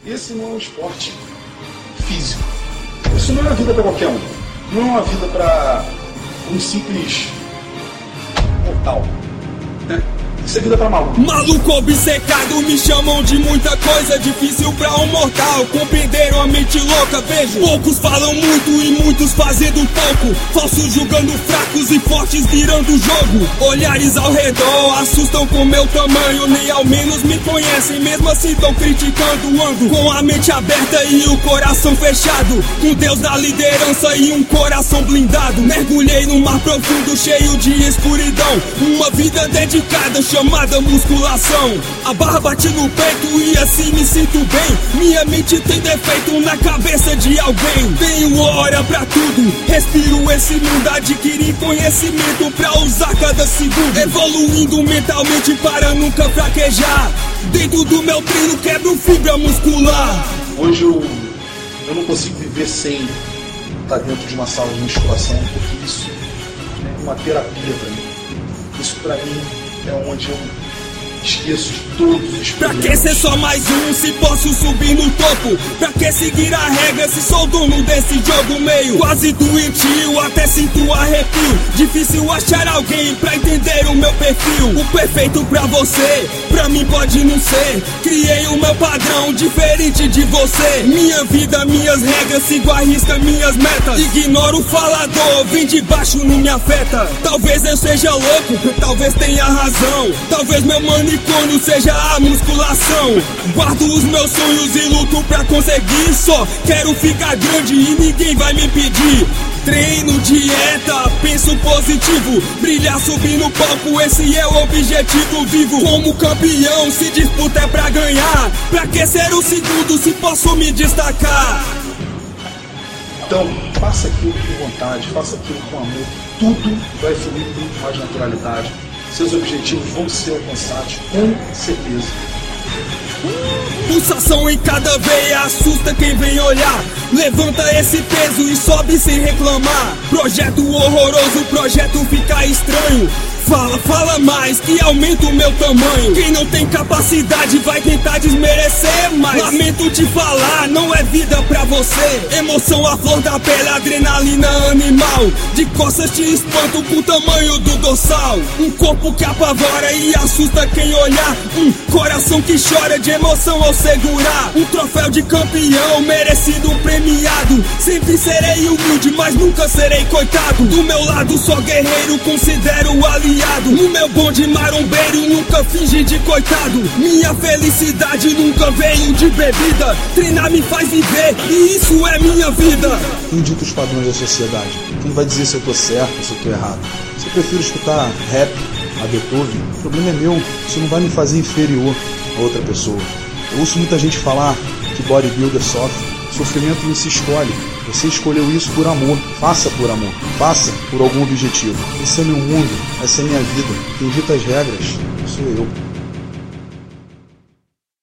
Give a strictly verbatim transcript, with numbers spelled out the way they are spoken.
Esse não é um esporte físico. Isso não é uma vida para qualquer um. Não é uma vida para um simples mortal, né? Isso é vida pra maluco. Maluco obcecado, me chamam de muita coisa, difícil pra um mortal compreender uma mente louca. Vejo, poucos falam muito e muitos fazendo pouco, falsos julgando fracos e fortes virando jogo. Olhares ao redor assustam com meu tamanho, nem ao menos me conhecem, mesmo assim tão criticando. Ando com a mente aberta e o coração fechado, com Deus na liderança e um coração blindado. Mergulhei num mar profundo cheio de escuridão, uma vida dedicada chamada musculação. A barra bate no peito e assim me sinto bem. Minha mente tem defeito na cabeça de alguém. Tenho hora pra tudo, respiro esse mundo, adquiri conhecimento pra usar cada segundo, evoluindo mentalmente para nunca fraquejar. Dentro do meu treino quebro fibra muscular. Hoje eu, eu não consigo viver sem estar dentro de uma sala de musculação, porque isso é uma terapia pra mim. Isso pra mim é onde eu esqueço de todos os problemas. Pra que ser só mais um se posso subir no topo? Pra que seguir a regra se sou dono desse jogo meio quase doentio, até sinto arrepio. Difícil achar alguém pra entender o meu perfil. O perfeito pra você, pra mim pode não ser. Criei o meu padrão diferente de você. Minha vida, minhas regras, sigo a risca minhas metas. Ignoro o falador, vem de baixo, não me afeta. Talvez eu seja louco, talvez tenha razão, talvez meu manicômio seja a musculação. Guardo os meus sonhos e luto pra conseguir. Só quero ficar grande e ninguém vai me impedir. Treino, dieta, penso positivo, brilhar, subir no palco, esse é o objetivo. Vivo como campeão, se disputa é pra ganhar. Pra que ser o segundo se posso me destacar? Então, faça aquilo com vontade, faça aquilo com amor. Tudo vai fluir com muito mais naturalidade. Seus objetivos vão ser alcançados, com certeza. Pulsação em cada veia assusta quem vem olhar. Levanta esse peso e sobe sem reclamar. Projeto horroroso, o projeto fica estranho. Fala, fala mais, que aumenta o meu tamanho. Quem não tem capacidade vai tentar desmerecer, mas lamento te falar, não é vida pra você. Emoção à flor da pele, adrenalina animal. De costas te espanto com o tamanho do dorsal. Um corpo que apavora e assusta quem olhar. Um coração que chora de emoção ao segurar. Um troféu de campeão, merecido, premiado. Sempre serei humilde, mas nunca serei coitado. Do meu lado só guerreiro, considero aliado. No meu bonde marombeiro, nunca fingi de coitado. Minha felicidade nunca veio de bebida. Treinar me faz viver e isso é minha vida. Quem dita os padrões da sociedade? Quem vai dizer se eu tô certo ou se eu tô errado? Se eu prefiro escutar rap, a Beethoven, o problema é meu. Isso não vai me fazer inferior a outra pessoa. Eu ouço muita gente falar que bodybuilder sofre. Sofrimento não se escolhe. Você escolheu isso por amor. Faça por amor. Faça por algum objetivo. Esse é meu mundo. Essa é minha vida. Quem dita as regras sou eu.